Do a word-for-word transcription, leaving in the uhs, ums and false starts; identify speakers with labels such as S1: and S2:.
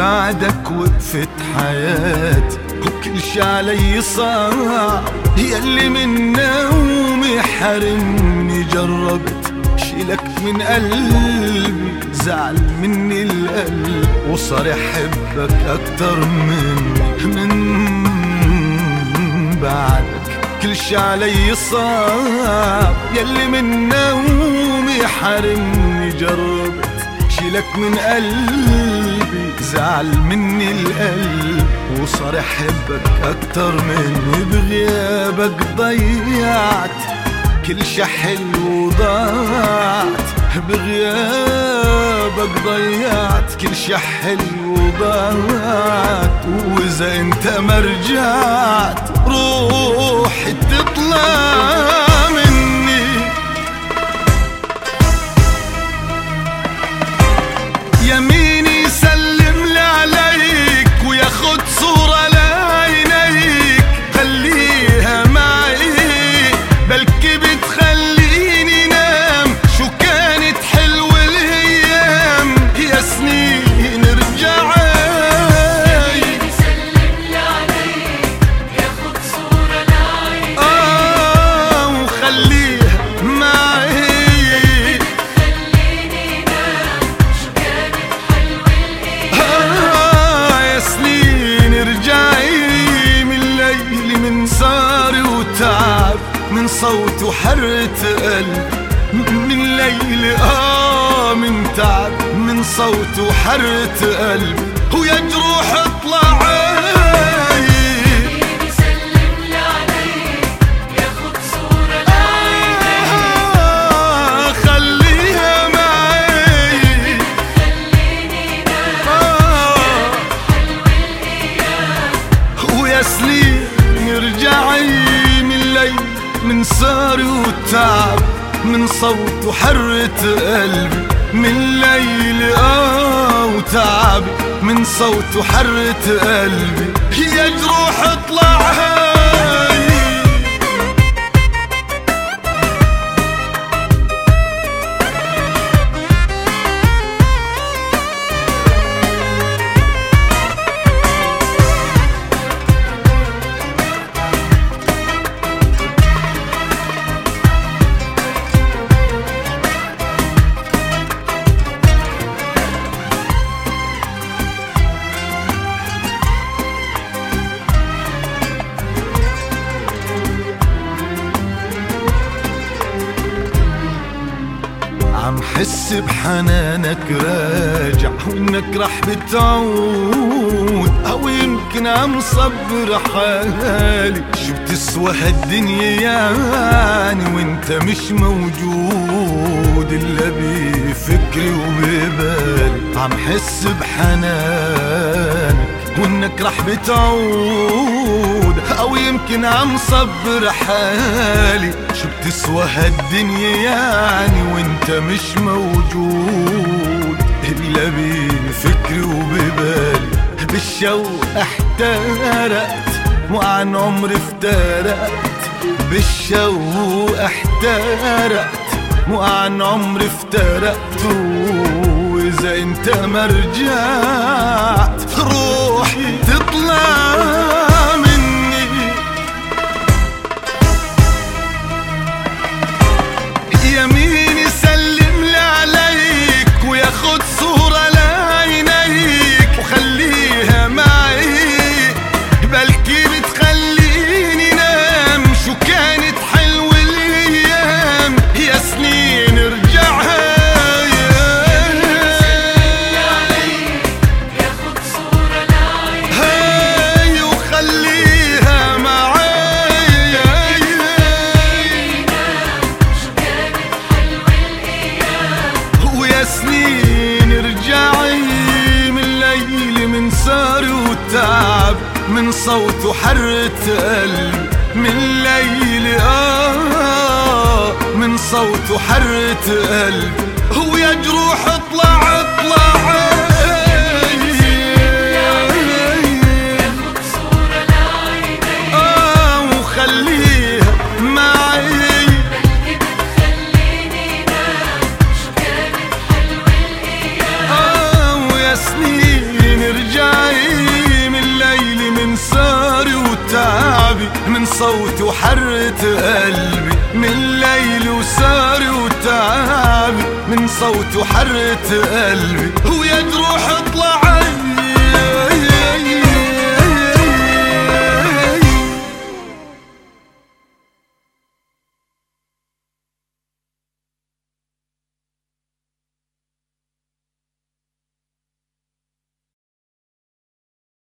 S1: بعدك وقفت حياتي وكل شي علي صعب، ياللي من نومي حرمني جربت شيلك من قلبي، زعل مني القلب وصار يحبك أكتر مني من بعدك. كل شي علي صعب، ياللي من نومي حرمني جربت شيلك من قلبي، زعل مني القلب وصار يحبك أكتر مني. بغيابك ضيعت كل شي حلو ضاعت، بغيابك ضيعت كل شي حلو ضاعت، وإذا انت ما رجعت روحي تطلع مني. يميني يسلم لي عليك وياخد صورة لعينيك، خليها معي بلكي بتخليني نام. شو كانت حلوة الأيام يا سنين رجعي. يميني يسلم لي عليك ياخد صورة لعينيك، آه وخليها معي من صوت وحرة قلب، من ليل آه من تعب، من صوت وحرة قلب ويا جروح اطلعي. يميني يسلم لي عليك ياخد صورة لعينيك، آه خليها معي خليني نام. آه حلوة الأيام ويا سنين ارجعي من صاري وتعب، من صوت وحرة قلبي، من ليل آه وتعب، من صوت وحرة قلبي يا جروح اطلعي. عم حس بحنانك راجع وانك رح بتعود، او يمكن عم صبر حالي. شو بتسوى هالدنيا يعني وانت مش موجود الا بفكري وببالي. عم حس بحنانك وانك رح بتعود، او يمكن عم صبر حالي. شو بتسوى هالدنيا يعني وانت مش موجود الا بفكري وببالي. بالشوق احترقت وعن عمري افترقت، بالشوق احترقت وعن عمري افترقت، واذا انت ما رجعت روحي تطلع مني. يمين يسلم لي عليك وياخد صورة لعينيك، وخليها معي بلكي بتخليني نام. شو كانت حلوة الأيام يا سنين رجعها. من صوت وحرة قلب، من ليل آه من صوت وحرة قلب ويا جروح اطلع اطلع. آه وخليها معي بلكي بتخليني نام. شو كانت حلوة الأيام، آه ويا سنين رجع وتعبي من صوت وحرة قلبي، من ليل وسهري وتعبي من صوت وحرة قلبي. ويا تروح اطلع